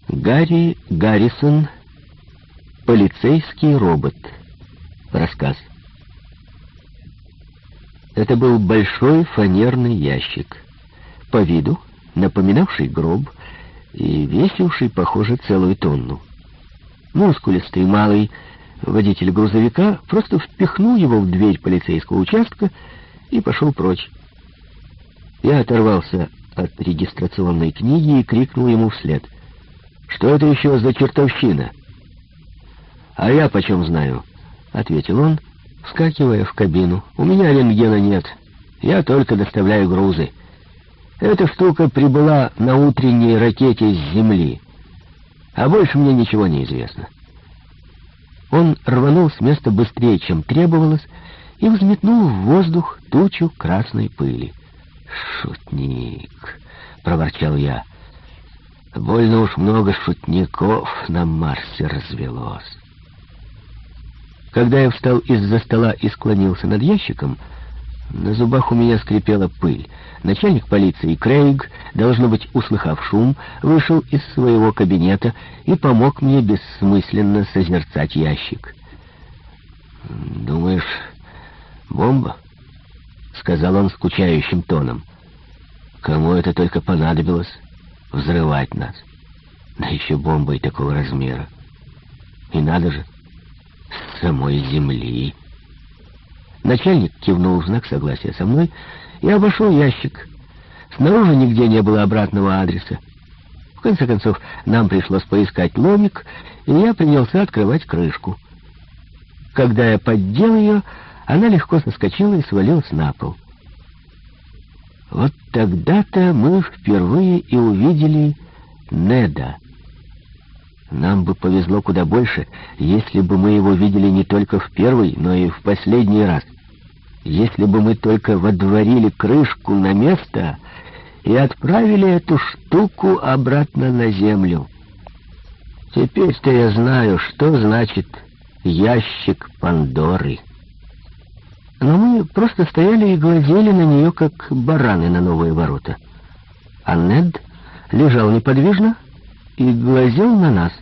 Гарри Гаррисон. Полицейский робот. Рассказ. Это был большой фанерный ящик, по виду напоминавший гроб и весивший, похоже, целую тонну. Мускулистый малый водитель грузовика просто впихнул его в дверь полицейского участка и пошел прочь. Я оторвался от регистрационной книги и крикнул ему вслед: «Что это еще за чертовщина?» «А я почем знаю?» — ответил он, вскакивая в кабину. «У меня рентгена нет. Я только доставляю грузы. Эта штука прибыла на утренней ракете с Земли. А больше мне ничего не известно». Он рванул с места быстрее, чем требовалось, и взметнул в воздух тучу красной пыли. «Шутник!» — проворчал я. «Больно уж много шутников на Марсе развелось». Когда я встал из-за стола и склонился над ящиком, на зубах у меня скрипела пыль. Начальник полиции Крейг, должно быть, услыхав шум, вышел из своего кабинета и помог мне бессмысленно созерцать ящик. «Думаешь, бомба?» — сказал он скучающим тоном. «Кому это только понадобилось взрывать нас? Да еще бомбой такого размера. И надо же, с самой Земли». Начальник кивнул в знак согласия со мной и обошел ящик. Снаружи нигде не было обратного адреса. В конце концов, нам пришлось поискать ломик, и я принялся открывать крышку. Когда я поддел ее, она легко соскочила и свалилась на пол. Вот тогда-то мы впервые и увидели Неда. Нам бы повезло куда больше, если бы мы его видели не только в первый, но и в последний раз. Если бы мы только водворили крышку на место и отправили эту штуку обратно на Землю. Теперь-то я знаю, что значит ящик Пандоры. Но мы просто стояли и глазели на нее, как бараны на новые ворота. А Нед лежал неподвижно и глазел на нас.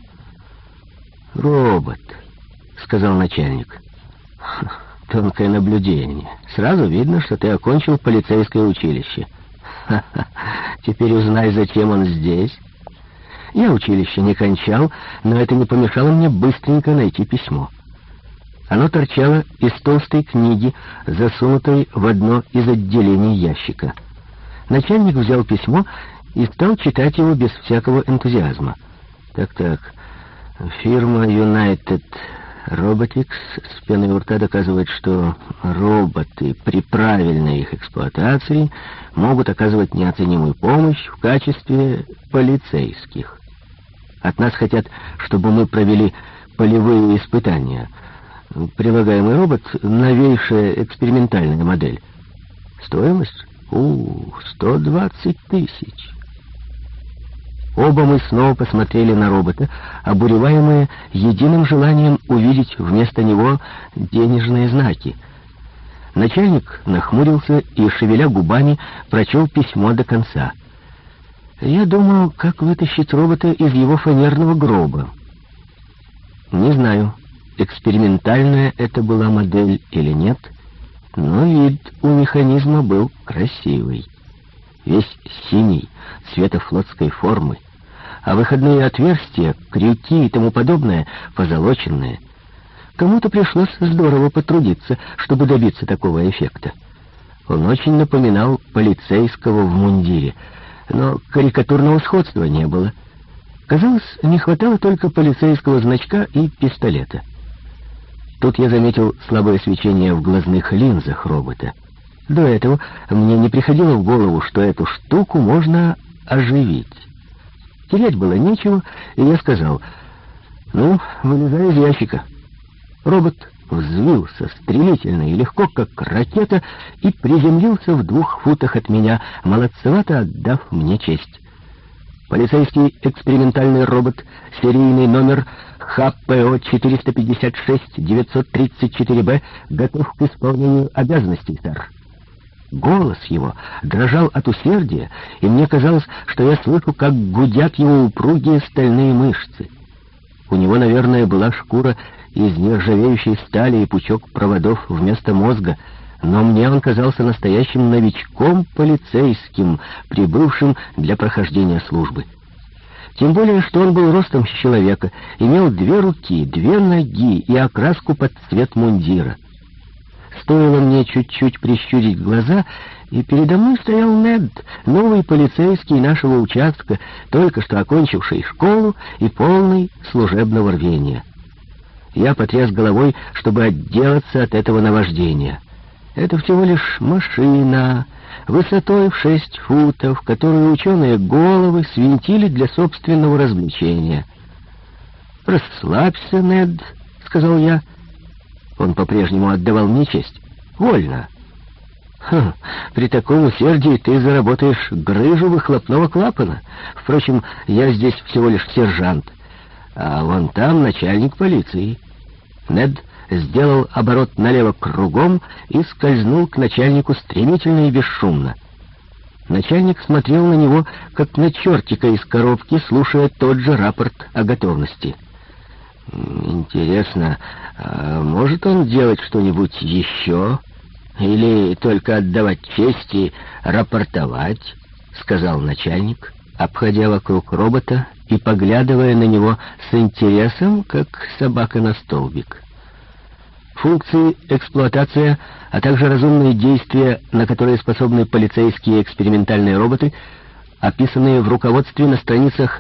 «Робот», — сказал начальник. «Тонкое наблюдение. Сразу видно, что ты окончил полицейское училище. Ха-ха. Теперь узнай, зачем он здесь». Я училище не кончал, но это не помешало мне быстренько найти письмо. Оно торчало из толстой книги, засунутой в одно из отделений ящика. Начальник взял письмо и стал читать его без всякого энтузиазма. Так, фирма United Robotics с пеной у рта доказывает, что роботы при правильной их эксплуатации могут оказывать неоценимую помощь в качестве полицейских. От нас хотят, чтобы мы провели полевые испытания. Прилагаемый робот — новейшая экспериментальная модель. Стоимость? 120 тысяч. Оба мы снова посмотрели на робота, обуреваемые единым желанием увидеть вместо него денежные знаки. Начальник нахмурился и, шевеля губами, прочел письмо до конца. Я думал, как вытащить робота из его фанерного гроба. Не знаю, экспериментальная это была модель или нет, но вид у механизма был красивый. Весь синий, цвета флотской формы, а выходные отверстия, крюки и тому подобное позолоченные. Кому-то пришлось здорово потрудиться, чтобы добиться такого эффекта. Он очень напоминал полицейского в мундире, но карикатурного сходства не было. Казалось, не хватало только полицейского значка и пистолета. Тут я заметил слабое свечение в глазных линзах робота. До этого мне не приходило в голову, что эту штуку можно оживить. Терять было нечего, и я сказал: вылезай из ящика. Робот взвился стремительно и легко, как ракета, и приземлился в 2 футах от меня, молодцевато отдав мне честь. Полицейский экспериментальный робот, серийный номер ХПО 456-934Б, готов к исполнению обязанностей, сэр. Голос его дрожал от усердия, и мне казалось, что я слышу, как гудят его упругие стальные мышцы. У него, наверное, была шкура из нержавеющей стали и пучок проводов вместо мозга, но мне он казался настоящим новичком полицейским, прибывшим для прохождения службы. Тем более, что он был ростом человека, имел 2 руки, 2 ноги и окраску под цвет мундира. Стоило мне чуть-чуть прищурить глаза, и передо мной стоял Нед, новый полицейский нашего участка, только что окончивший школу и полный служебного рвения. Я потряс головой, чтобы отделаться от этого наваждения. Это всего лишь машина, высотой в 6 футов, которую ученые головы свинтили для собственного развлечения. «Расслабься, Нед», — сказал я. Он по-прежнему отдавал мне честь. «Вольно». При таком усердии ты заработаешь грыжу выхлопного клапана. Впрочем, я здесь всего лишь сержант, а вон там начальник полиции». Нед сделал оборот налево кругом и скользнул к начальнику стремительно и бесшумно. Начальник смотрел на него, как на чертика из коробки, слушая тот же рапорт о готовности. «Интересно, а может он делать что-нибудь еще? Или только отдавать честь и рапортовать?» — сказал начальник, обходя вокруг робота и поглядывая на него с интересом, как собака на столбик. Функции, эксплуатация, а также разумные действия, на которые способны полицейские экспериментальные роботы, описанные в руководстве на страницах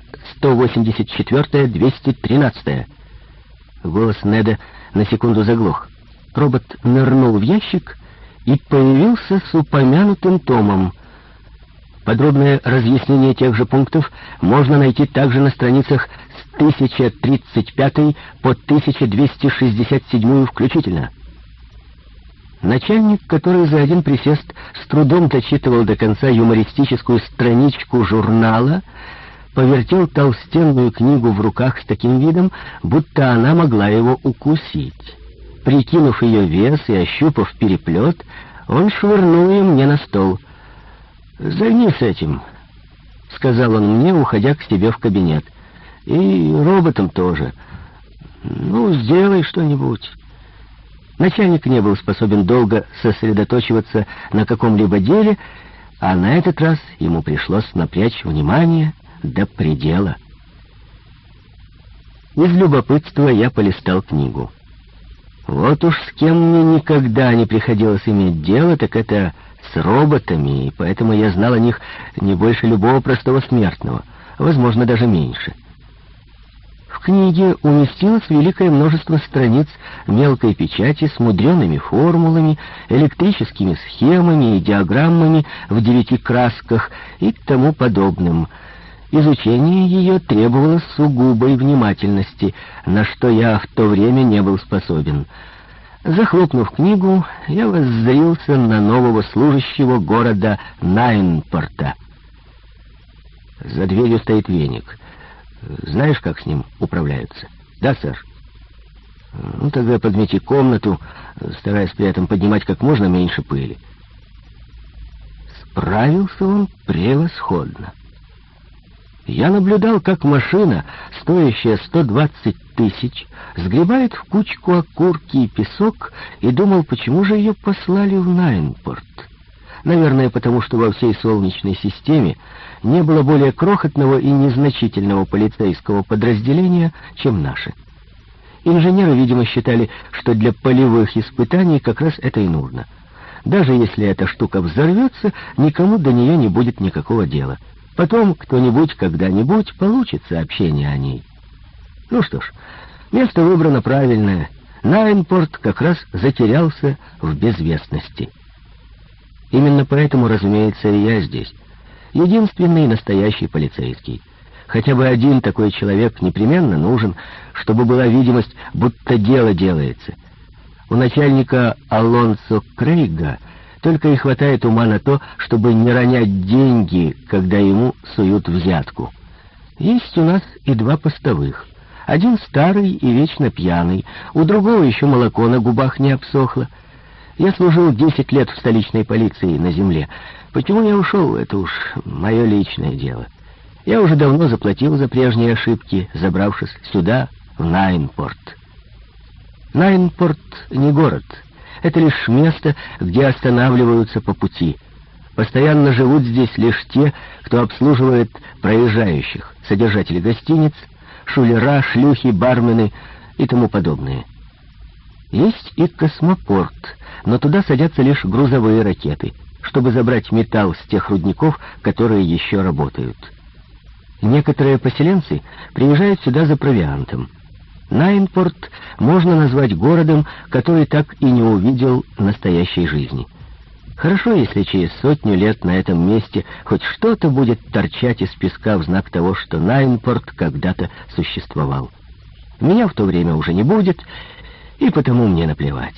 184-213. Голос Неда на секунду заглох. Робот нырнул в ящик и появился с упомянутым томом. Подробное разъяснение тех же пунктов можно найти также на страницах с 1035 по 1267 включительно. Начальник, который за один присест с трудом дочитывал до конца юмористическую страничку журнала, повертел толстенную книгу в руках с таким видом, будто она могла его укусить. Прикинув ее вес и ощупав переплет, он швырнул ее мне на стол. «Займись этим», — сказал он мне, уходя к себе в кабинет. «И роботом тоже. Ну, сделай что-нибудь». Начальник не был способен долго сосредоточиваться на каком-либо деле, а на этот раз ему пришлось напрячь внимание до предела. Из любопытства я полистал книгу. Вот уж с кем мне никогда не приходилось иметь дело, так это с роботами, и поэтому я знал о них не больше любого простого смертного, возможно, даже меньше. В книге уместилось великое множество страниц мелкой печати с мудреными формулами, электрическими схемами и диаграммами в 9 красках и тому подобным. Изучение ее требовало сугубой внимательности, на что я в то время не был способен. Захлопнув книгу, я воззрился на нового служащего города Найнпорта. За дверью стоит веник. Знаешь, как с ним управляются? Да, сэр. Ну, тогда подмети комнату, стараясь при этом поднимать как можно меньше пыли. Справился он превосходно. Я наблюдал, как машина, стоящая 120 тысяч, сгребает в кучку окурки и песок, и думал, почему же ее послали в Найнпорт. Наверное, потому что во всей Солнечной системе не было более крохотного и незначительного полицейского подразделения, чем наше. Инженеры, видимо, считали, что для полевых испытаний как раз это и нужно. Даже если эта штука взорвется, никому до нее не будет никакого дела. Потом кто-нибудь когда-нибудь получит сообщение о ней. Ну что ж, место выбрано правильное. Найнпорт как раз затерялся в безвестности. Именно поэтому, разумеется, и я здесь. Единственный настоящий полицейский. Хотя бы один такой человек непременно нужен, чтобы была видимость, будто дело делается. У начальника Алонсо Крейга только и хватает ума на то, чтобы не ронять деньги, когда ему суют взятку. Есть у нас и 2 постовых. Один старый и вечно пьяный, у другого еще молоко на губах не обсохло. Я служил 10 лет в столичной полиции на земле. Почему я ушел, это уж мое личное дело. Я уже давно заплатил за прежние ошибки, забравшись сюда, в Найнпорт. Найнпорт не город. Это лишь место, где останавливаются по пути. Постоянно живут здесь лишь те, кто обслуживает проезжающих, содержатели гостиниц, шулера, шлюхи, бармены и тому подобное. Есть и космопорт, но туда садятся лишь грузовые ракеты, чтобы забрать металл с тех рудников, которые еще работают. Некоторые поселенцы приезжают сюда за провиантом. Найнпорт можно назвать городом, который так и не увидел настоящей жизни. Хорошо, если через 100 лет на этом месте хоть что-то будет торчать из песка в знак того, что Найнпорт когда-то существовал. Меня в то время уже не будет, и потому мне наплевать.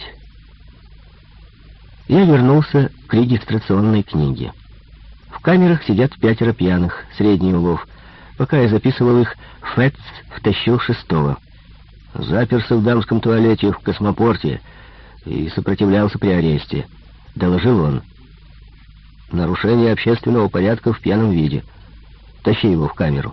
Я вернулся к регистрационной книге. В камерах сидят 5 пьяных, средний улов. Пока я записывал их, Фэтс втащил 6-го. Заперся в дамском туалете в космопорте и сопротивлялся при аресте, — доложил он. Нарушение общественного порядка в пьяном виде. Тащи его в камеру.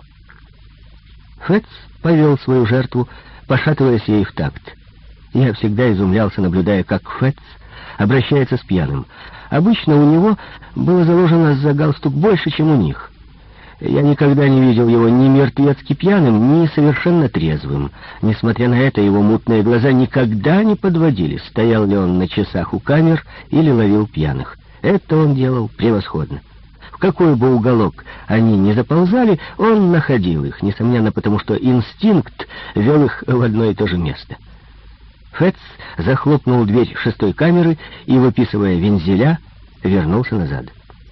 Фэтс повел свою жертву, пошатываясь ей в такт. Я всегда изумлялся, наблюдая, как Фэтс обращается с пьяным. Обычно у него было заложено за галстук больше, чем у них. Я никогда не видел его ни мертвецки пьяным, ни совершенно трезвым. Несмотря на это, его мутные глаза никогда не подводили, стоял ли он на часах у камер или ловил пьяных. Это он делал превосходно. В какой бы уголок они ни заползали, он находил их, несомненно, потому что инстинкт вел их в одно и то же место. Фэтс захлопнул дверь 6-й камеры и, выписывая вензеля, вернулся назад.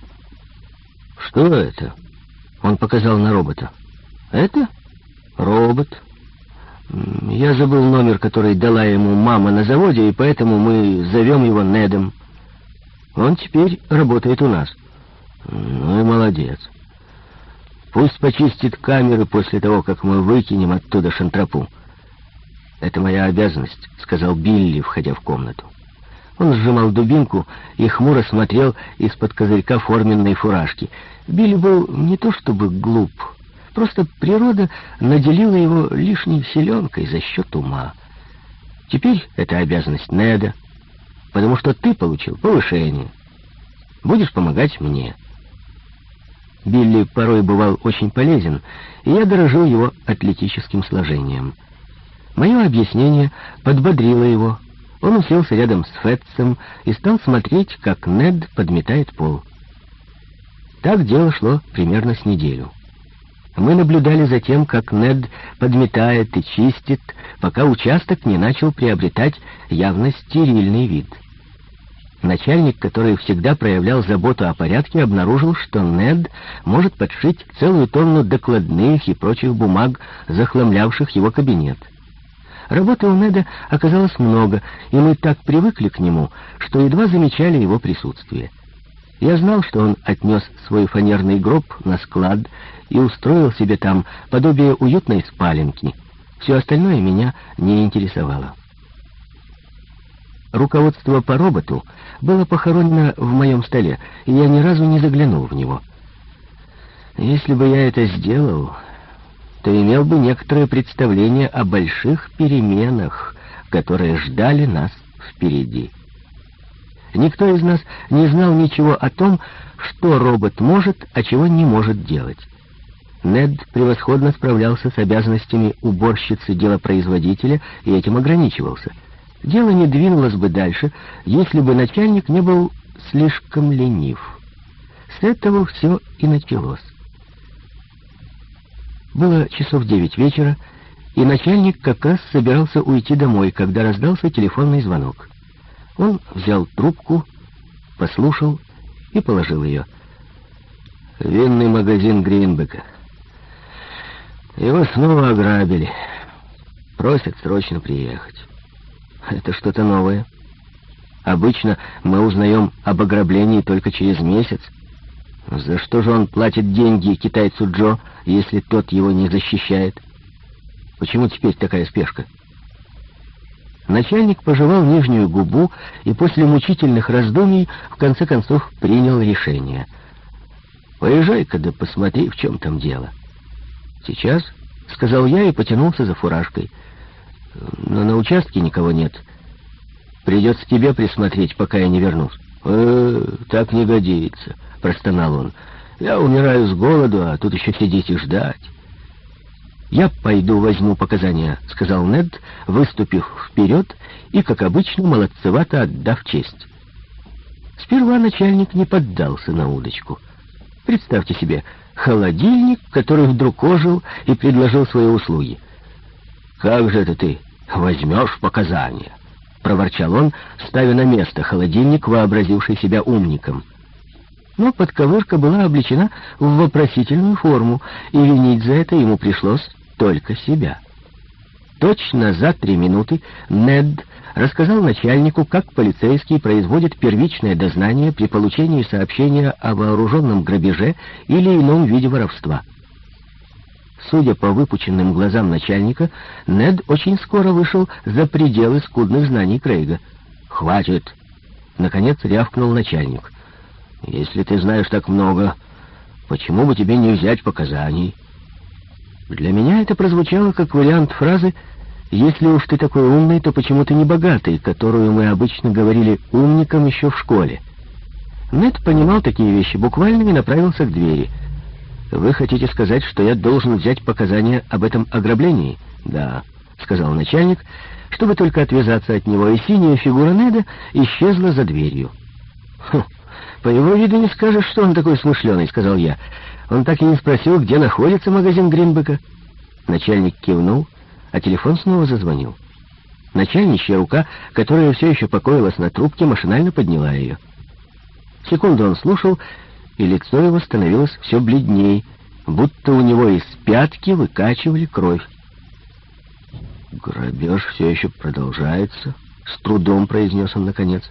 «Что это?» Он показал на робота. «Это? Робот. Я забыл номер, который дала ему мама на заводе, и поэтому мы зовем его Недом. Он теперь работает у нас». «Ну и молодец. Пусть почистит камеры после того, как мы выкинем оттуда шантропу». «Это моя обязанность», — сказал Билли, входя в комнату. Он сжимал дубинку и хмуро смотрел из-под козырька форменной фуражки. Билли был не то чтобы глуп, просто природа наделила его лишней силенкой за счет ума. Теперь это обязанность Неда, потому что ты получил повышение. Будешь помогать мне. Билли порой бывал очень полезен, и я дорожил его атлетическим сложением. Мое объяснение подбодрило его. Он уселся рядом с Фэтсом и стал смотреть, как Нед подметает пол. Так дело шло примерно с неделю. Мы наблюдали за тем, как Нед подметает и чистит, пока участок не начал приобретать явно стерильный вид. Начальник, который всегда проявлял заботу о порядке, обнаружил, что Нед может подшить целую тонну докладных и прочих бумаг, захламлявших его кабинет. Работы у Неда оказалось много, и мы так привыкли к нему, что едва замечали его присутствие. Я знал, что он отнес свой фанерный гроб на склад и устроил себе там подобие уютной спаленки. Все остальное меня не интересовало. Руководство по роботу было похоронено в моем столе, и я ни разу не заглянул в него. Если бы я это сделал, то имел бы некоторое представление о больших переменах, которые ждали нас впереди. Никто из нас не знал ничего о том, что робот может, а чего не может делать. Нед превосходно справлялся с обязанностями уборщицы-делопроизводителя и этим ограничивался. Дело не двинулось бы дальше, если бы начальник не был слишком ленив. С этого все и началось. Было часов 9 вечера, и начальник как раз собирался уйти домой, когда раздался телефонный звонок. Он взял трубку, послушал и положил ее. «Винный магазин Гринбека. Его снова ограбили. Просят срочно приехать». «Это что-то новое. Обычно мы узнаем об ограблении только через месяц. За что же он платит деньги китайцу Джо, если тот его не защищает? Почему теперь такая спешка?» Начальник пожевал нижнюю губу и после мучительных раздумий в конце концов принял решение. «Поезжай-ка да посмотри, в чем там дело». «Сейчас», — сказал я и потянулся за фуражкой. «Но на участке никого нет. Придется тебе присмотреть, пока я не вернусь». Так не годится», — простонал он. «Я умираю с голоду, а тут еще сидеть и ждать». «Я пойду возьму показания», — сказал Нед, выступив вперед и, как обычно, молодцевато отдав честь. Сперва начальник не поддался на удочку. Представьте себе, холодильник, который вдруг ожил и предложил свои услуги. «Как же это ты возьмешь показания?» — проворчал он, ставя на место холодильник, вообразивший себя умником. Но подковырка была облечена в вопросительную форму, и винить за это ему пришлось только себя. Точно за 3 минуты Нед рассказал начальнику, как полицейские производят первичное дознание при получении сообщения о вооруженном грабеже или ином виде воровства. Судя по выпученным глазам начальника, Нед очень скоро вышел за пределы скудных знаний Крейга. «Хватит!» — наконец рявкнул начальник. «Если ты знаешь так много, почему бы тебе не взять показаний?» Для меня это прозвучало как вариант фразы «Если уж ты такой умный, то почему ты не богатый», которую мы обычно говорили умникам еще в школе. Нед понимал такие вещи буквально и направился к двери. «Вы хотите сказать, что я должен взять показания об этом ограблении?» «Да», — сказал начальник, чтобы только отвязаться от него, и синяя фигура Неда исчезла за дверью. «Хм, по его виду не скажешь, что он такой смышленый», — сказал я. «Он так и не спросил, где находится магазин Гринбека». Начальник кивнул, а телефон снова зазвонил. Начальничья рука, которая все еще покоилась на трубке, машинально подняла ее. Секунду он слушал, и лицо его становилось все бледней, будто у него из пятки выкачивали кровь. «Грабеж все еще продолжается», — с трудом произнес он наконец.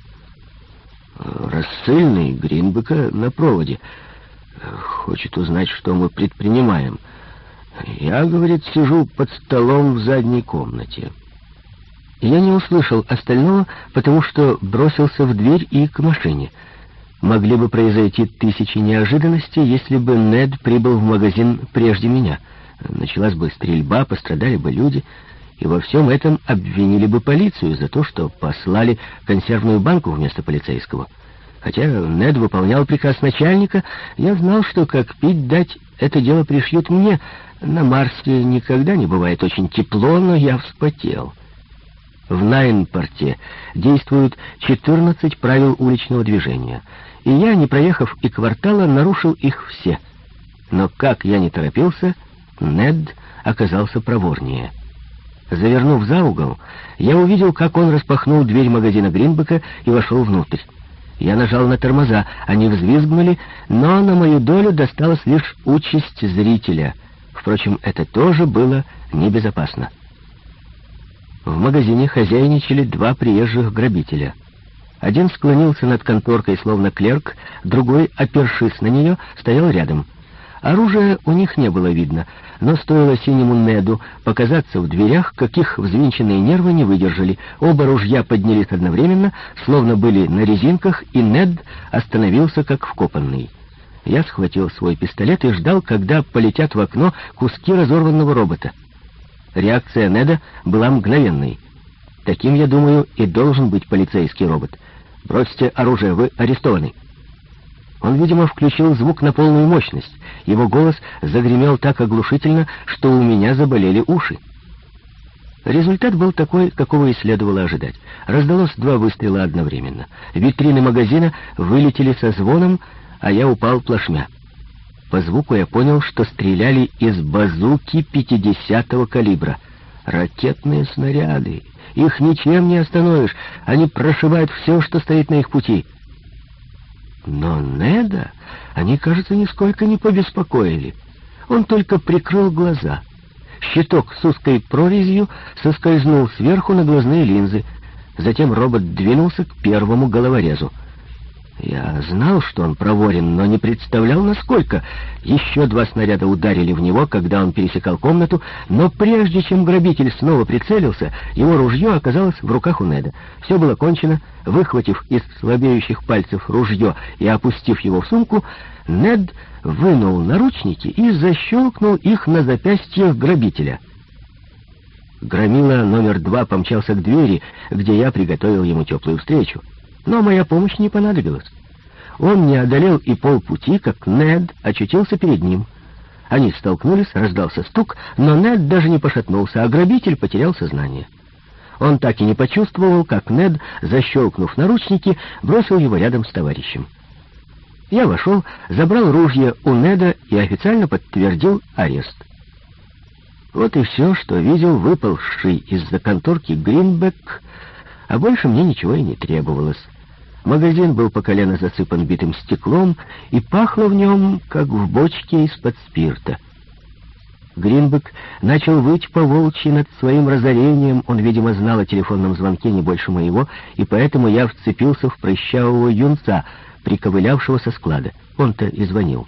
«Рассыльный Гринбека на проводе. Хочет узнать, что мы предпринимаем. Я, говорит, сижу под столом в задней комнате». Я не услышал остального, потому что бросился в дверь и к машине. Могли бы произойти тысячи неожиданностей, если бы Нед прибыл в магазин прежде меня. Началась бы стрельба, пострадали бы люди, и во всем этом обвинили бы полицию за то, что послали консервную банку вместо полицейского. Хотя Нед выполнял приказ начальника, я знал, что как пить дать, это дело пришьют мне. На Марсе никогда не бывает очень тепло, но я вспотел. В Найнпорте действуют 14 правил уличного движения, и я, не проехав и квартала, нарушил их все. Но как я не торопился, Нед оказался проворнее. Завернув за угол, я увидел, как он распахнул дверь магазина Гринбека и вошел внутрь. Я нажал на тормоза, они взвизгнули, но на мою долю досталась лишь участь зрителя. Впрочем, это тоже было небезопасно. В магазине хозяйничали 2 приезжих грабителя. Один склонился над конторкой, словно клерк, другой, опершись на нее, стоял рядом. Оружия у них не было видно, но стоило синему Неду показаться в дверях, каких взвинченные нервы не выдержали. Оба ружья поднялись одновременно, словно были на резинках, и Нед остановился как вкопанный. Я схватил свой пистолет и ждал, когда полетят в окно куски разорванного робота. Реакция Неда была мгновенной. Таким, я думаю, и должен быть полицейский робот. «Бросьте оружие, вы арестованы». Он, видимо, включил звук на полную мощность. Его голос загремел так оглушительно, что у меня заболели уши. Результат был такой, какого и следовало ожидать. Раздалось 2 выстрела одновременно. Витрины магазина вылетели со звоном, а я упал плашмя. По звуку я понял, что стреляли из базуки 50-го калибра. Ракетные снаряды. Их ничем не остановишь. Они прошивают все, что стоит на их пути. Но Неда они, кажется, нисколько не побеспокоили. Он только прикрыл глаза. Щиток с узкой прорезью соскользнул сверху на глазные линзы. Затем робот двинулся к первому головорезу. Я знал, что он проворен, но не представлял, насколько. Еще 2 снаряда ударили в него, когда он пересекал комнату, но прежде чем грабитель снова прицелился, его ружье оказалось в руках у Неда. Все было кончено. Выхватив из слабеющих пальцев ружье и опустив его в сумку, Нед вынул наручники и защелкнул их на запястьях грабителя. Громила номер 2 помчался к двери, где я приготовил ему теплую встречу. Но моя помощь не понадобилась. Он не одолел и полпути, как Нед очутился перед ним. Они столкнулись, раздался стук, но Нед даже не пошатнулся, а грабитель потерял сознание. Он так и не почувствовал, как Нед, защелкнув наручники, бросил его рядом с товарищем. Я вошел, забрал ружье у Неда и официально подтвердил арест. Вот и все, что видел выпалший из-за конторки Гринбек, а больше мне ничего и не требовалось. Магазин был по колено засыпан битым стеклом, и пахло в нем, как в бочке из-под спирта. Гринбек начал выть по-волчьи над своим разорением. Он, видимо, знал о телефонном звонке не больше моего, и поэтому я вцепился в прыщавого юнца, приковылявшего со склада. Он-то и звонил.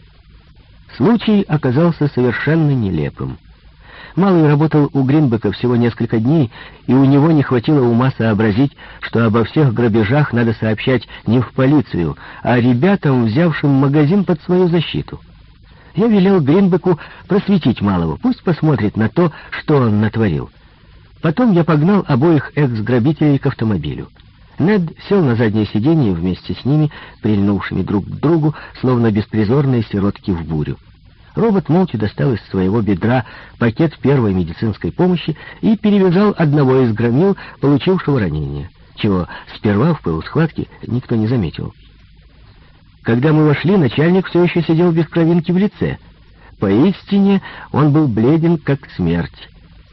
Случай оказался совершенно нелепым. Малый работал у Гринбека всего несколько дней, и у него не хватило ума сообразить, что обо всех грабежах надо сообщать не в полицию, а ребятам, взявшим магазин под свою защиту. Я велел Гринбеку просветить малого, пусть посмотрит на то, что он натворил. Потом я погнал обоих экс-грабителей к автомобилю. Нед сел на заднее сиденье вместе с ними, прильнувшими друг к другу, словно беспризорные сиротки в бурю. Робот молча достал из своего бедра пакет первой медицинской помощи и перевязал одного из громил, получившего ранение, чего сперва в пылу схватки никто не заметил. Когда мы вошли, начальник все еще сидел без кровинки в лице. Поистине он был бледен, как смерть.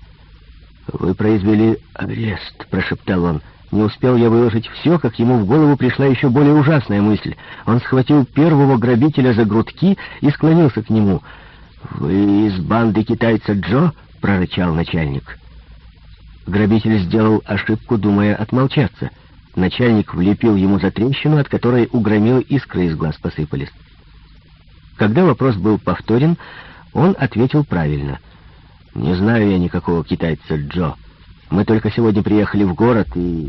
«Вы произвели арест», — прошептал он. Не успел я выложить все, как ему в голову пришла еще более ужасная мысль. Он схватил первого грабителя за грудки и склонился к нему. «Вы из банды китайца Джо?» — прорычал начальник. Грабитель сделал ошибку, думая отмолчаться. Начальник влепил ему за трещину, от которой у громилы искры из глаз посыпались. Когда вопрос был повторен, он ответил правильно. «Не знаю я никакого китайца Джо. Мы только сегодня приехали в город и...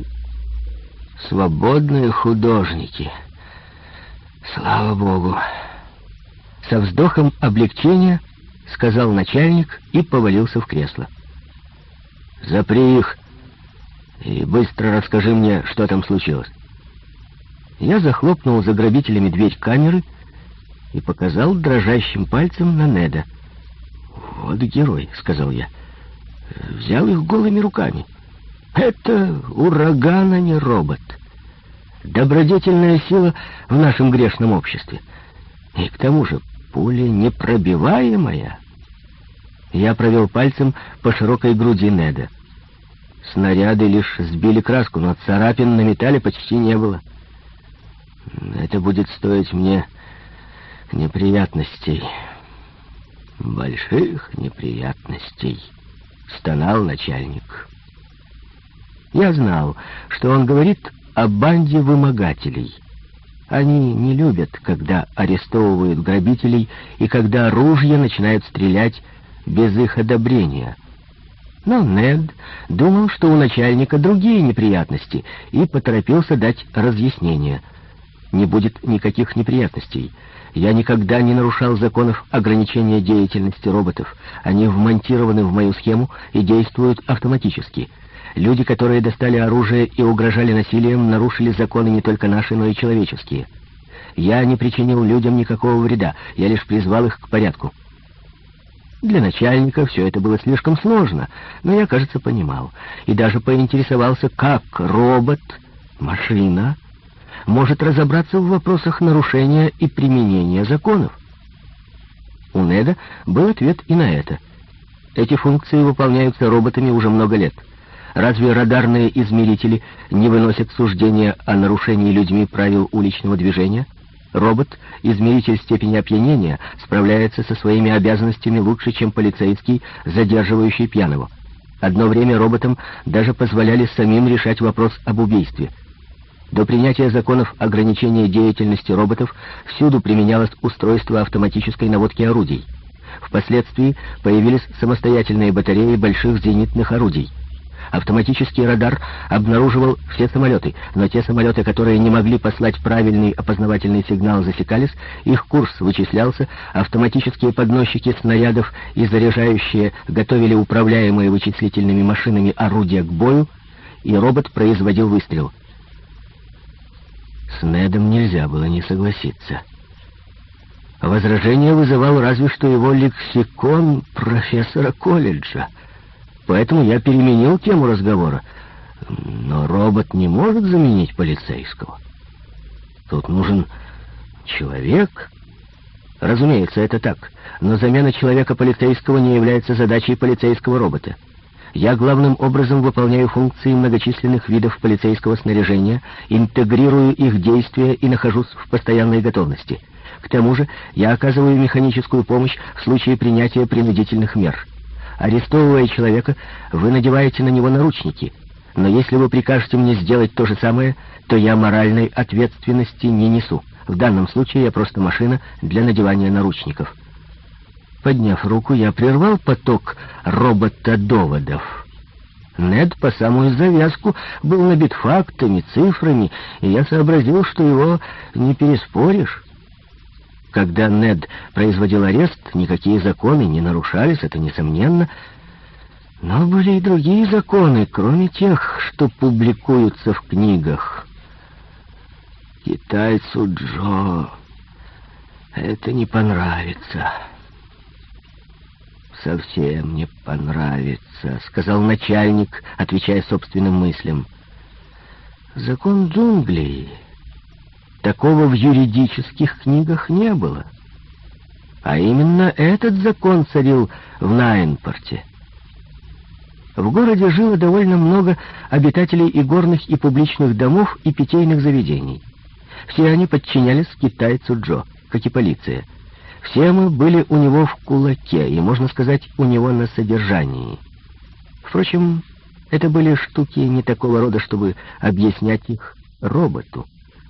Свободные художники. Слава Богу!» Со вздохом облегчения сказал начальник и повалился в кресло. «Запри их и быстро расскажи мне, что там случилось». Я захлопнул за грабителями дверь камеры и показал дрожащим пальцем на Неда. «Вот герой», — сказал я. «Взял их голыми руками. Это ураган, а не робот. Добродетельная сила в нашем грешном обществе. И к тому же пуля непробиваемая». Я провел пальцем по широкой груди Неда. Снаряды лишь сбили краску, но царапин на металле почти не было. «Это будет стоить мне неприятностей. Больших неприятностей», — стонал начальник. Я знал, что он говорит о банде вымогателей. Они не любят, когда арестовывают грабителей и когда ружья начинают стрелять без их одобрения. Но Нед думал, что у начальника другие неприятности, и поторопился дать разъяснение. «Не будет никаких неприятностей. Я никогда не нарушал законов ограничения деятельности роботов. Они вмонтированы в мою схему и действуют автоматически. Люди, которые достали оружие и угрожали насилием, нарушили законы не только наши, но и человеческие. Я не причинил людям никакого вреда, я лишь призвал их к порядку». Для начальника все это было слишком сложно, но я, кажется, понимал. И даже поинтересовался, как робот, машина, может разобраться в вопросах нарушения и применения законов. У Неда был ответ и на это. Эти функции выполняются роботами уже много лет. Разве радарные измерители не выносят суждения о нарушении людьми правил уличного движения? Робот, измеритель степени опьянения, справляется со своими обязанностями лучше, чем полицейский, задерживающий пьяного. Одно время роботам даже позволяли самим решать вопрос об убийстве. До принятия законов ограничения деятельности роботов всюду применялось устройство автоматической наводки орудий. Впоследствии появились самостоятельные батареи больших зенитных орудий. Автоматический радар обнаруживал все самолеты, но те самолеты, которые не могли послать правильный опознавательный сигнал, засекались, их курс вычислялся, автоматические подносчики снарядов и заряжающие готовили управляемые вычислительными машинами орудия к бою, и робот производил выстрел. С Недом нельзя было не согласиться. Возражение вызывал разве что его лексикон профессора колледжа. Поэтому я переменил тему разговора. Но робот не может заменить полицейского. Тут нужен человек. Разумеется, это так. Но замена человека полицейского не является задачей полицейского робота. Я главным образом выполняю функции многочисленных видов полицейского снаряжения, интегрирую их действия и нахожусь в постоянной готовности. К тому же я оказываю механическую помощь в случае принятия принудительных мер. Арестовывая человека, вы надеваете на него наручники. Но если вы прикажете мне сделать то же самое, то я моральной ответственности не несу. В данном случае я просто машина для надевания наручников. Подняв руку, я прервал поток робота-доводов. Нед по самую завязку был набит фактами, цифрами, и я сообразил, что его не переспоришь. Когда Нед производил арест, никакие законы не нарушались, это несомненно. Но были и другие законы, кроме тех, что публикуются в книгах. Китайцу Джо это не понравится. «Совсем не понравится», — сказал начальник, отвечая собственным мыслям. «Закон джунглей. Такого в юридических книгах не было. А именно этот закон царил в Найнпорте. В городе жило довольно много обитателей игорных и публичных домов и питейных заведений. Все они подчинялись китайцу Джо, как и полиция. Все мы были у него в кулаке, и, можно сказать, у него на содержании. Впрочем, это были штуки не такого рода, чтобы объяснять их роботу.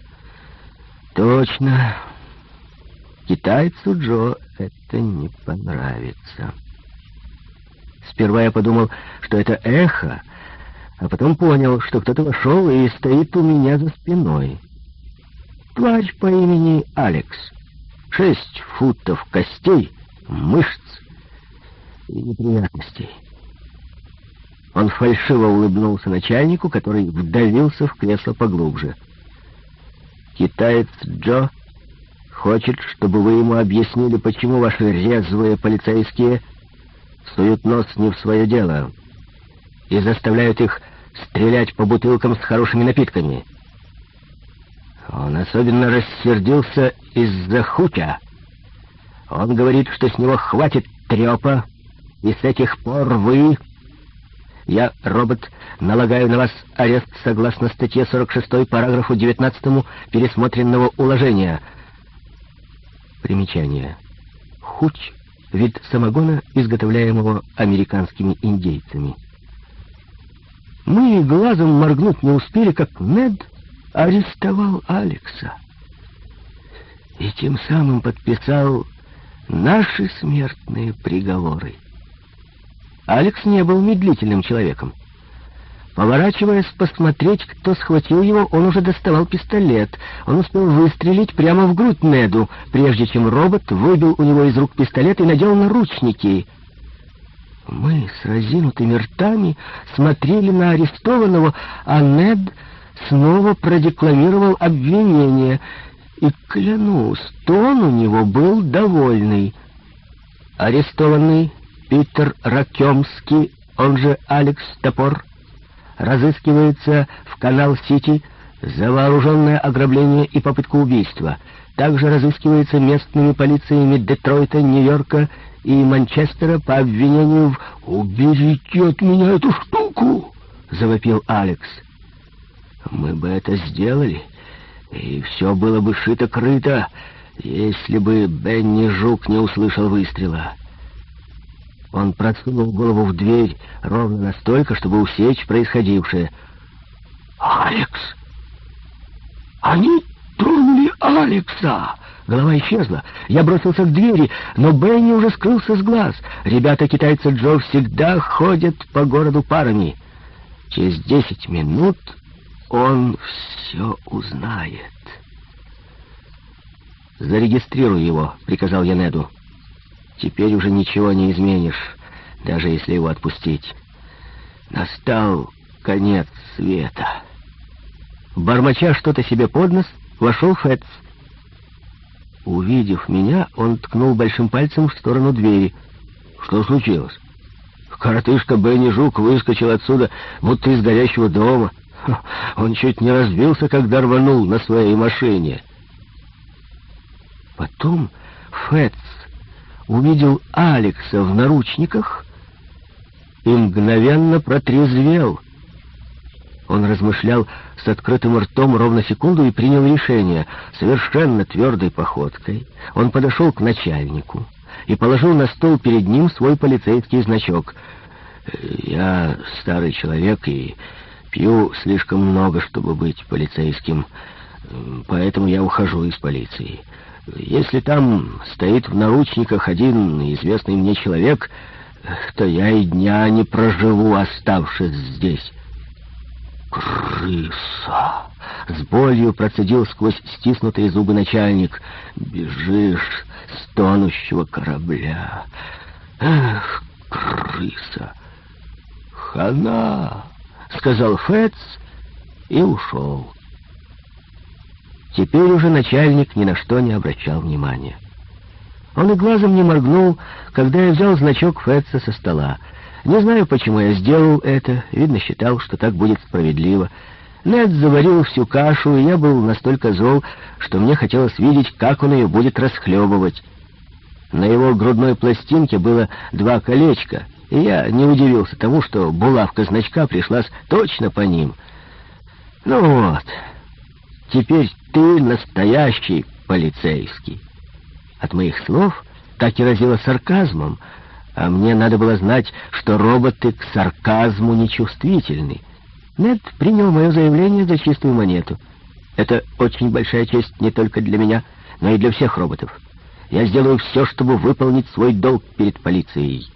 Точно, китайцу Джо это не понравится. Сперва я подумал, что это эхо, а потом понял, что кто-то вошел и стоит у меня за спиной. Тварь по имени Алекс. 6 футов костей, мышц и неприятностей. Он фальшиво улыбнулся начальнику, который вдавился в кресло поглубже. «Китаец Джо хочет, чтобы вы ему объяснили, почему ваши резвые полицейские суют нос не в свое дело и заставляют их стрелять по бутылкам с хорошими напитками». Он особенно рассердился из-за Хуча. Он говорит, что с него хватит трепа, и с этих пор вы... Я, робот, налагаю на вас арест согласно статье 46, параграфу 19 пересмотренного уложения. Примечание. Хуч — вид самогона, изготовляемого американскими индейцами. Мы глазом моргнуть не успели, как Нед арестовал Алекса и тем самым подписал наши смертные приговоры. Алекс не был медлительным человеком. Поворачиваясь посмотреть, кто схватил его, он уже доставал пистолет. Он успел выстрелить прямо в грудь Неду, прежде чем робот выбил у него из рук пистолет и надел наручники. Мы с разинутыми ртами смотрели на арестованного, а Нед снова продекламировал обвинение, и, клянусь, тон у него был довольный. Арестованный Питер Ракемский, он же Алекс Топор, разыскивается в Канал-Сити за вооруженное ограбление и попытку убийства. Также разыскивается местными полициями Детройта, Нью-Йорка и Манчестера по обвинению в «Уберите от меня эту штуку!» — завопил Алекс. Мы бы это сделали, и все было бы шито-крыто, если бы Бенни Жук не услышал выстрела. Он просунул голову в дверь ровно настолько, чтобы усечь происходившее. «Алекс! Они тронули Алекса! Голова исчезла. Я бросился к двери, но Бенни уже скрылся с глаз. Ребята китайца Джо всегда ходят по городу парами. Через 10 минут он все узнает. «Зарегистрируй его», — приказал я Неду. «Теперь уже ничего не изменишь, даже если его отпустить. Настал конец света». Бормоча что-то себе под нос, вошел Фэтс. Увидев меня, он ткнул большим пальцем в сторону двери. «Что случилось?» «Коротышка Бенни Жук выскочил отсюда, будто из горящего дома. Он чуть не разбился, когда рванул на своей машине». Потом Фэтс увидел Алекса в наручниках и мгновенно протрезвел. Он размышлял с открытым ртом ровно секунду и принял решение. Совершенно твердой походкой он подошел к начальнику и положил на стол перед ним свой полицейский значок. «Я старый человек и пью слишком много, чтобы быть полицейским, поэтому я ухожу из полиции. Если там стоит в наручниках один известный мне человек, то я и дня не проживу, оставшись здесь». «Крыса!» — с болью процедил сквозь стиснутые зубы начальник. «Бежишь с тонущего корабля. Эх, крыса!» «Хана!» — сказал Фэтс и ушел. Теперь уже начальник ни на что не обращал внимания. Он и глазом не моргнул, когда я взял значок Фэтса со стола. Не знаю, почему я сделал это, видно, считал, что так будет справедливо. Нед заварил всю кашу, и я был настолько зол, что мне хотелось видеть, как он ее будет расхлебывать. На его грудной пластинке было 2 колечка, и я не удивился тому, что булавка значка пришлась точно по ним. «Ну вот, теперь ты настоящий полицейский». От моих слов так и разило сарказмом, а мне надо было знать, что роботы к сарказму нечувствительны. Нед принял мое заявление за чистую монету. Это очень большая честь не только для меня, но и для всех роботов. Я сделаю все, чтобы выполнить свой долг перед полицией.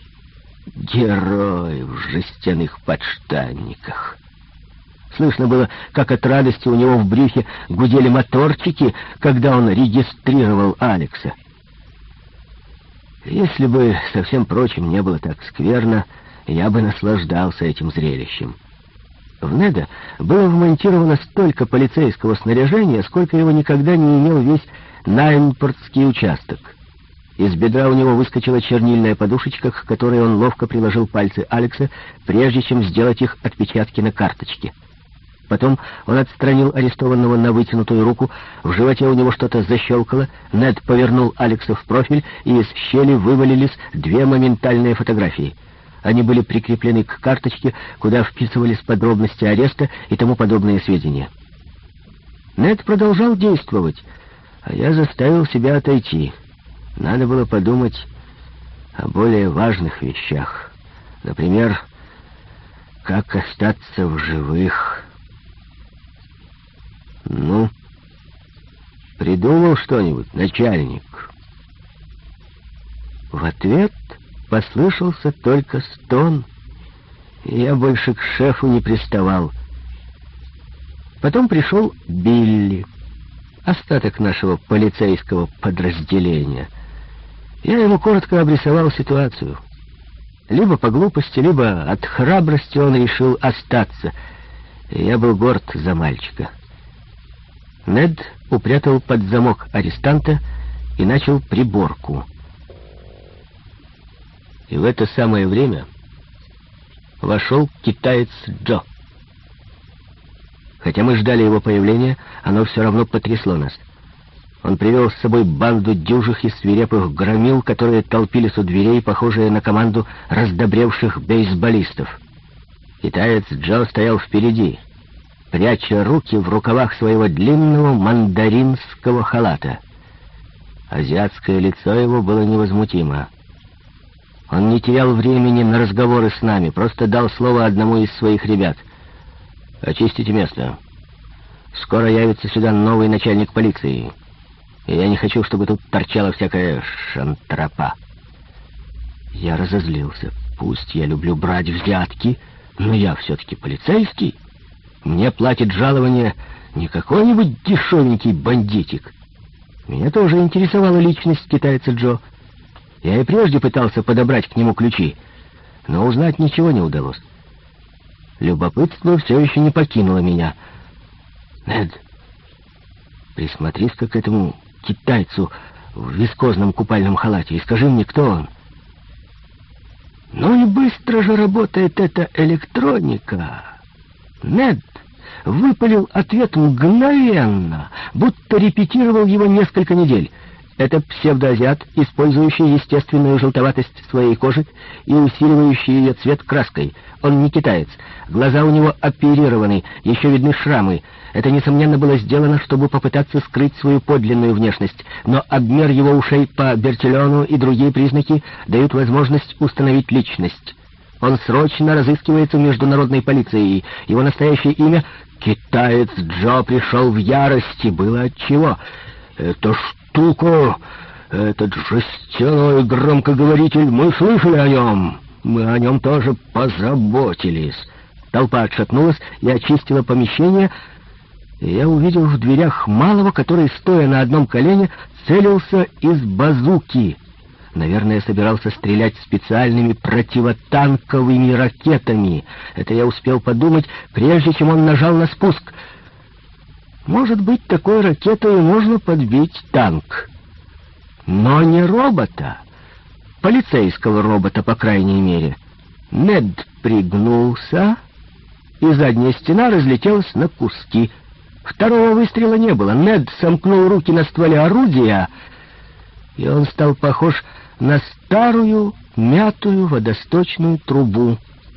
Герой в жестяных подштанниках. Слышно было, как от радости у него в брюхе гудели моторчики, когда он регистрировал Алекса. Если бы со всем прочим не было так скверно, я бы наслаждался этим зрелищем. В Неда было вмонтировано столько полицейского снаряжения, сколько его никогда не имел весь Найнпортский участок. Из бедра у него выскочила чернильная подушечка, к которой он ловко приложил пальцы Алекса, прежде чем сделать их отпечатки на карточке. Потом он отстранил арестованного на вытянутую руку, в животе у него что-то защелкало, Нед повернул Алекса в профиль, и из щели вывалились 2 моментальные фотографии. Они были прикреплены к карточке, куда вписывались подробности ареста и тому подобные сведения. Нед продолжал действовать, а я заставил себя отойти. Надо было подумать о более важных вещах. Например, как остаться в живых. «Ну, придумал что-нибудь, начальник?» В ответ послышался только стон, и я больше к шефу не приставал. Потом пришел Билли, остаток нашего полицейского подразделения. Я ему коротко обрисовал ситуацию. Либо по глупости, либо от храбрости он решил остаться, и я был горд за мальчика. Нед упрятал под замок арестанта и начал приборку. И в это самое время вошел китаец Джо. Хотя мы ждали его появления, оно все равно потрясло нас. Он привел с собой банду дюжих и свирепых громил, которые толпились у дверей, похожие на команду раздобревших бейсболистов. Китаец Джо стоял впереди, пряча руки в рукавах своего длинного мандаринского халата. Азиатское лицо его было невозмутимо. Он не терял времени на разговоры с нами, просто дал слово одному из своих ребят. «Очистите место. Скоро явится сюда новый начальник полиции. И я не хочу, чтобы тут торчала всякая шантропа. Я разозлился. Пусть я люблю брать взятки, но я все-таки полицейский. Мне платит жалование не какой-нибудь дешевенький бандитик. Меня тоже интересовала личность китайца Джо. Я и прежде пытался подобрать к нему ключи, но узнать ничего не удалось. Любопытство все еще не покинуло меня. Нед, присмотрись-ка к этому китайцу в вискозном купальном халате и скажи мне, кто он. Ну и быстро же работает эта электроника. Нед выпалил ответ мгновенно, будто репетировал его несколько недель. Это псевдоазиат, использующий естественную желтоватость своей кожи и усиливающий ее цвет краской. Он не китаец. Глаза у него оперированы, еще видны шрамы. Это, несомненно, было сделано, чтобы попытаться скрыть свою подлинную внешность. Но обмер его ушей по Бертильону и другие признаки дают возможность установить личность. Он срочно разыскивается в международной полиции. Его настоящее имя — китаец Джо пришел в ярости. Было отчего. «Эту штуку, этот жестяной громкоговоритель, мы слышали о нем. Мы о нем тоже позаботились». Толпа отшатнулась и очистила помещение. И я увидел в дверях малого, который, стоя на одном колене, целился из базуки. Наверное, собирался стрелять специальными противотанковыми ракетами. Это я успел подумать, прежде чем он нажал на спуск. Может быть, такой ракетой можно подбить танк. Но не робота. Полицейского робота, по крайней мере. Нед пригнулся, и задняя стена разлетелась на куски. Второго выстрела не было. Нед сомкнул руки на стволе орудия, и он стал похож на старую мятую водосточную трубу.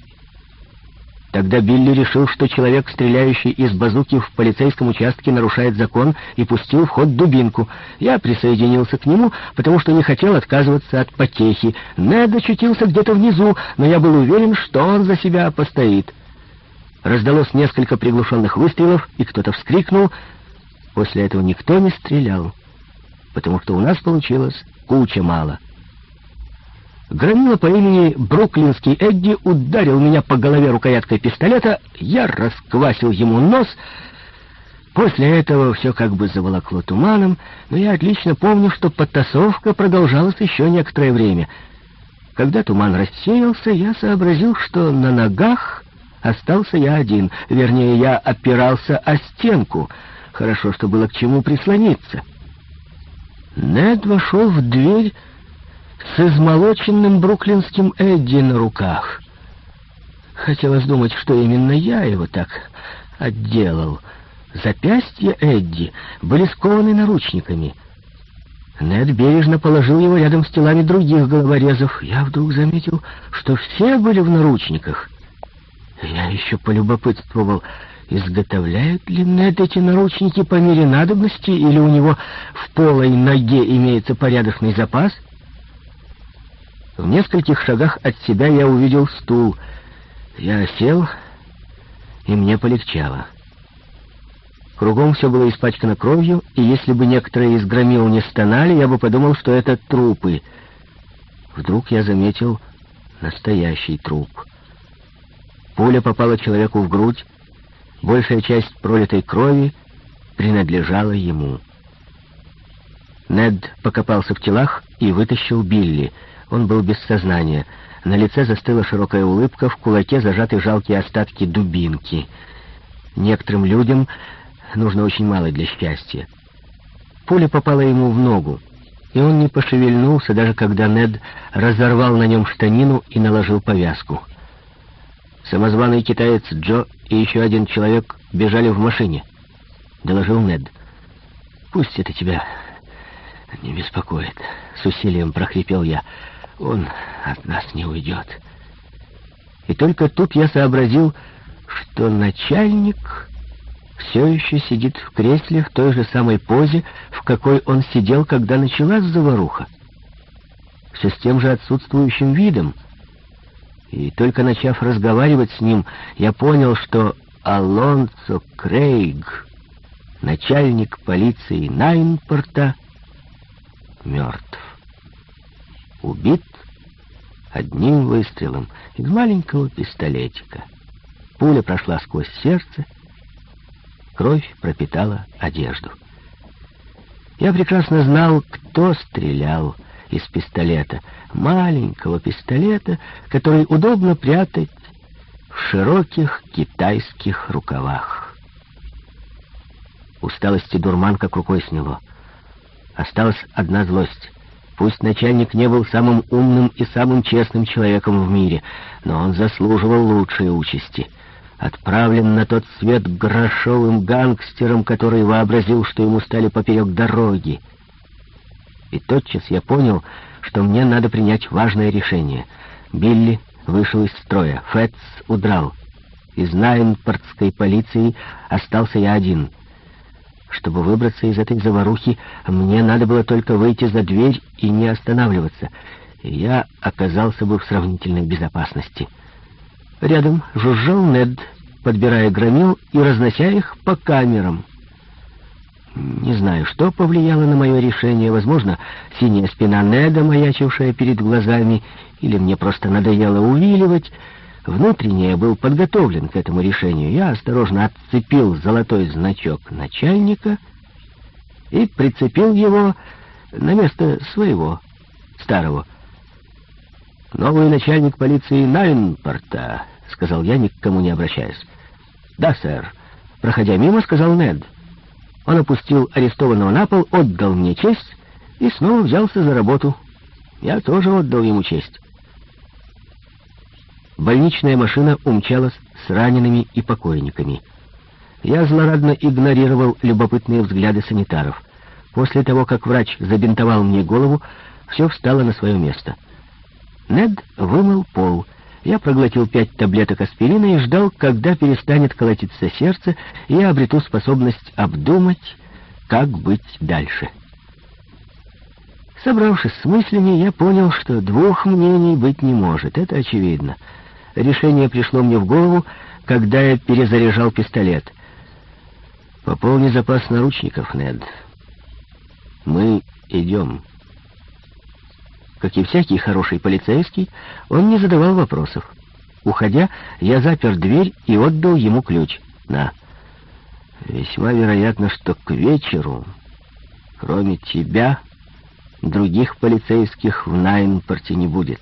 Тогда Билли решил, что человек, стреляющий из базуки в полицейском участке, нарушает закон, и пустил в ход дубинку. Я присоединился к нему, потому что не хотел отказываться от потехи. Нед очутился где-то внизу, но я был уверен, что он за себя постоит. Раздалось несколько приглушенных выстрелов, и кто-то вскрикнул. После этого никто не стрелял, потому что у нас получилось куча мало. Громила по имени Бруклинский Эдди ударил меня по голове рукояткой пистолета, я расквасил ему нос. После этого все как бы заволокло туманом, но я отлично помню, что потасовка продолжалась еще некоторое время. Когда туман рассеялся, я сообразил, что на ногах остался я один, вернее, я опирался о стенку. Хорошо, что было к чему прислониться. Нед вошел в дверь с измолоченным бруклинским Эдди на руках. Хотелось думать, что именно я его так отделал. Запястья Эдди были скованы наручниками. Нед бережно положил его рядом с телами других головорезов. Я вдруг заметил, что все были в наручниках. Я еще полюбопытствовал, изготовляет ли Нед эти наручники по мере надобности, или у него в полой ноге имеется порядочный запас. В нескольких шагах от себя я увидел стул. Я сел, и мне полегчало. Кругом все было испачкано кровью, и если бы некоторые из громил не стонали, я бы подумал, что это трупы. Вдруг я заметил настоящий труп. Пуля попала человеку в грудь, большая часть пролитой крови принадлежала ему. Нед покопался в телах и вытащил Билли. Он был без сознания. На лице застыла широкая улыбка, в кулаке зажаты жалкие остатки дубинки. Некоторым людям нужно очень мало для счастья. Пуля попала ему в ногу, и он не пошевельнулся, даже когда Нед разорвал на нем штанину и наложил повязку. «Самозваный китаец Джо и еще один человек бежали в машине», — доложил Нед. «Пусть это тебя не беспокоит», — с усилием прохрипел я. «Он от нас не уйдет». И только тут я сообразил, что начальник все еще сидит в кресле в той же самой позе, в какой он сидел, когда началась заваруха. Все с тем же отсутствующим видом. И только начав разговаривать с ним, я понял, что Алонсо Крейг начальник полиции Найнпорта мертв. Убит одним выстрелом из маленького пистолетика. Пуля прошла сквозь сердце, кровь пропитала одежду. Я прекрасно знал, кто стрелял из пистолета, маленького пистолета, который удобно прятать в широких китайских рукавах. Усталость и дурман как рукой сняло. Осталась одна злость. Пусть начальник не был самым умным и самым честным человеком в мире, но он заслуживал лучшей участи. Отправлен на тот свет грошовым гангстером, который вообразил, что ему стали поперек дороги. И тотчас я понял, что мне надо принять важное решение. Билли вышел из строя, Фэтс удрал. Из Найнпортской полиции остался я один. Чтобы выбраться из этой заварухи, мне надо было только выйти за дверь и не останавливаться. И я оказался бы в сравнительной безопасности. Рядом жужжал Нед, подбирая громил и разнося их по камерам. Не знаю, что повлияло на мое решение. Возможно, синяя спина Неда, маячившая перед глазами, или мне просто надоело увиливать. Внутренне я был подготовлен к этому решению. Я осторожно отцепил золотой значок начальника и прицепил его на место своего, старого. «Новый начальник полиции Найнпорта», — сказал я, ни к кому не обращаясь. «Да, сэр», — проходя мимо, сказал Нед. Он опустил арестованного на пол, отдал мне честь и снова взялся за работу. Я тоже отдал ему честь. Больничная машина умчалась с ранеными и покойниками. Я злорадно игнорировал любопытные взгляды санитаров. После того, как врач забинтовал мне голову, все встало на свое место. Нед вымыл пол. Я проглотил 5 таблеток аспирина и ждал, когда перестанет колотиться сердце, и я обрету способность обдумать, как быть дальше. Собравшись с мыслями, я понял, что двух мнений быть не может. Это очевидно. Решение пришло мне в голову, когда я перезаряжал пистолет. «Пополни запас наручников, Нед. Мы идем». Как и всякий хороший полицейский, он не задавал вопросов. Уходя, я запер дверь и отдал ему ключ. «На. Весьма вероятно, что к вечеру, кроме тебя, других полицейских в Найнпорте не будет».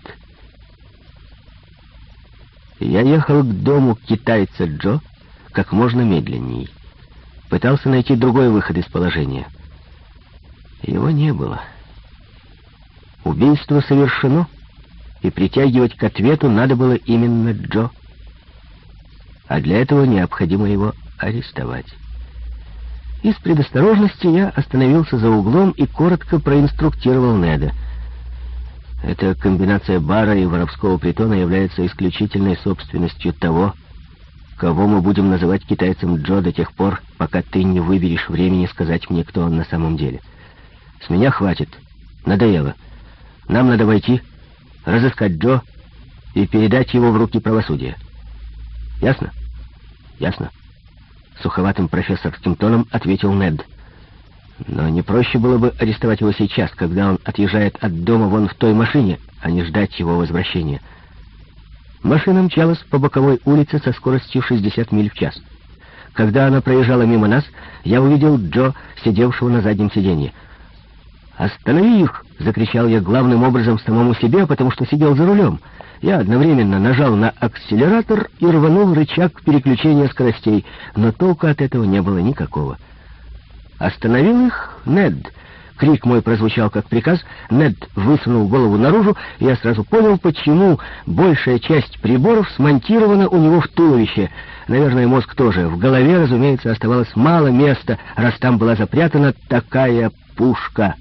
Я ехал к дому китайца Джо как можно медленней. Пытался найти другой выход из положения. Его не было. Убийство совершено, и притягивать к ответу надо было именно Джо. А для этого необходимо его арестовать. Из предосторожности я остановился за углом и коротко проинструктировал Неда. Эта комбинация бара и воровского притона является исключительной собственностью того, кого мы будем называть китайцем Джо до тех пор, пока ты не выберешь времени сказать мне, кто он на самом деле. С меня хватит. Надоело. Нам надо войти, разыскать Джо и передать его в руки правосудия. Ясно? Ясно. Суховатым профессорским тоном ответил Нед. Но не проще было бы арестовать его сейчас, когда он отъезжает от дома вон в той машине, а не ждать его возвращения. Машина мчалась по боковой улице со скоростью 60 миль в час. Когда она проезжала мимо нас, я увидел Джо, сидевшего на заднем сиденье. «Останови их!» — закричал я главным образом самому себе, потому что сидел за рулем. Я одновременно нажал на акселератор и рванул рычаг переключения скоростей, но толку от этого не было никакого. «Остановил их Нед!» Крик мой прозвучал как приказ. Нед высунул голову наружу, и я сразу понял, почему большая часть приборов смонтирована у него в туловище. Наверное, мозг тоже. В голове, разумеется, оставалось мало места, раз там была запрятана такая пушка.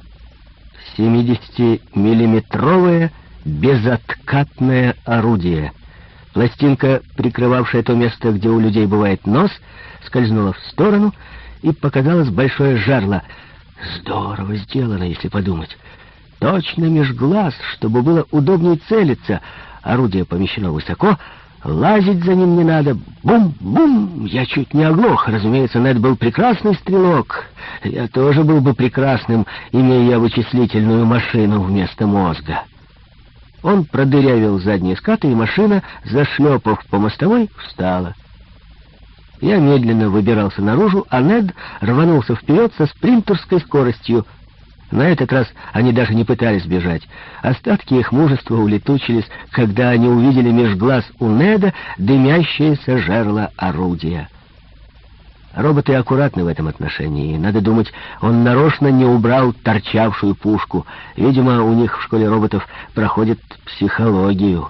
70-миллиметровое безоткатное орудие. Пластинка, прикрывавшая то место, где у людей бывает нос, скользнула в сторону, и показалось большое жарло. Здорово сделано, если подумать. Точно меж глаз, чтобы было удобнее целиться. Орудие помещено высоко, Лазить за ним не надо. Бум-бум! Я чуть не оглох. Разумеется, Нед был прекрасный стрелок. Я тоже был бы прекрасным, имея вычислительную машину вместо мозга. Он продырявил задние скаты, и машина, зашлепав по мостовой, встала. Я медленно выбирался наружу, а Нед рванулся вперед со спринтерской скоростью. На этот раз они даже не пытались бежать. Остатки их мужества улетучились, когда они увидели меж глаз у Неда дымящееся жерло орудия. Роботы аккуратны в этом отношении. Надо думать, он нарочно не убрал торчавшую пушку. Видимо, у них в школе роботов проходит психологию.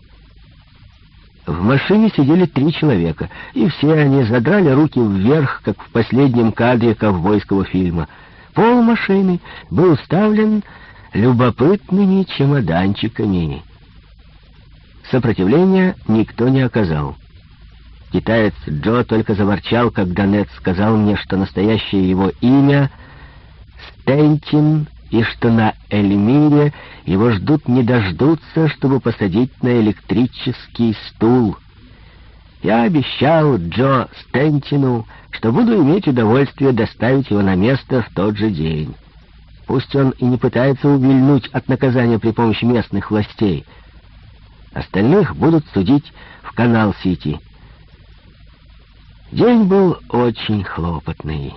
В машине сидели 3 человека, и все они задрали руки вверх, как в последнем кадре ковбойского фильма. Пол машины был уставлен любопытными чемоданчиками. Сопротивления никто не оказал. Китаец Джо только заворчал, когда Нед сказал мне, что настоящее его имя Стентин, и что на Эльмире его ждут не дождутся, чтобы посадить на электрический стул. Я обещал Джо Стентину, что буду иметь удовольствие доставить его на место в тот же день. Пусть он и не пытается увильнуть от наказания при помощи местных властей. Остальных будут судить в Канал-Сити. День был очень хлопотный.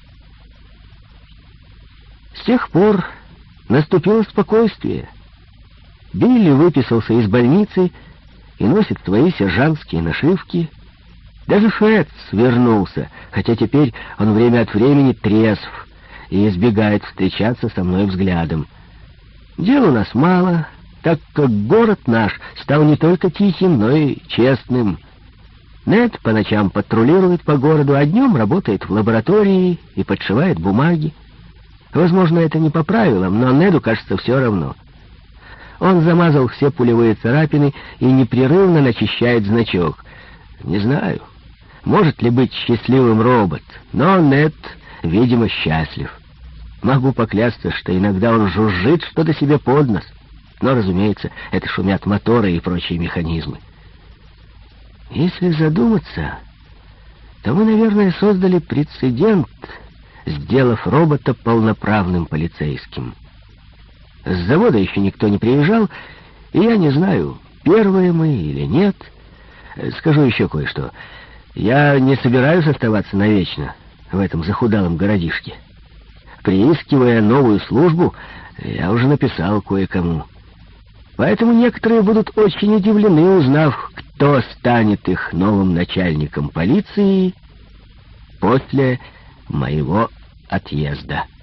С тех пор наступило спокойствие. Билли выписался из больницы и носит свои сержантские нашивки. Даже Фэтс вернулся, хотя теперь он время от времени трезв и избегает встречаться со мной взглядом. Дел у нас мало, так как город наш стал не только тихим, но и честным. Нед по ночам патрулирует по городу, а днем работает в лаборатории и подшивает бумаги. Возможно, это не по правилам, но Неду, кажется, все равно. Он замазал все пулевые царапины и непрерывно начищает значок. Не знаю, может ли быть счастливым робот, но Нед, видимо, счастлив. Могу поклясться, что иногда он жужжит что-то себе под нос, но, разумеется, это шумят моторы и прочие механизмы. Если задуматься, то мы, наверное, создали прецедент, сделав робота полноправным полицейским. С завода еще никто не приезжал, и я не знаю, первые мы или нет. Скажу еще кое-что. Я не собираюсь оставаться навечно в этом захудалом городишке. Приискивая новую службу, я уже написал кое-кому. Поэтому некоторые будут очень удивлены, узнав, кто станет их новым начальником полиции после моего отъезда.